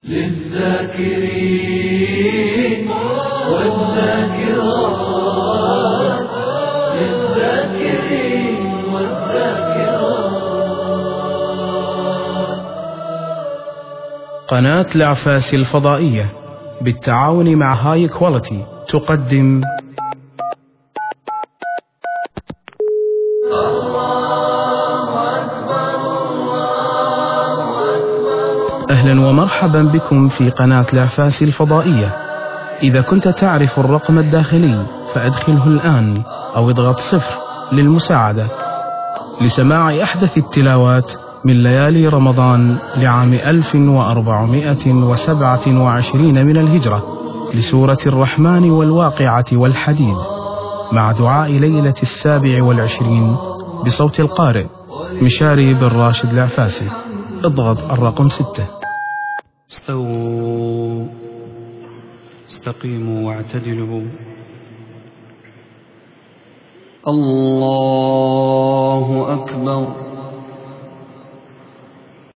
للذاكرين والذاكرات، للذاكرين والذاكرات. قناة العفاس الفضائية بالتعاون مع هاي كواليتي تقدم أهلا ومرحبا بكم في قناة العفاس الفضائية. إذا كنت تعرف الرقم الداخلي فأدخله الآن أو اضغط 0 للمساعدة لسماع أحدث التلاوات من ليالي رمضان لعام 1427 من الهجرة لسورة الرحمن والواقعة والحديد مع دعاء ليلة 27 بصوت القارئ مشاري بن راشد العفاسي. اضغط الرقم 6. استووا استقيموا واعتدلوا. الله أكبر.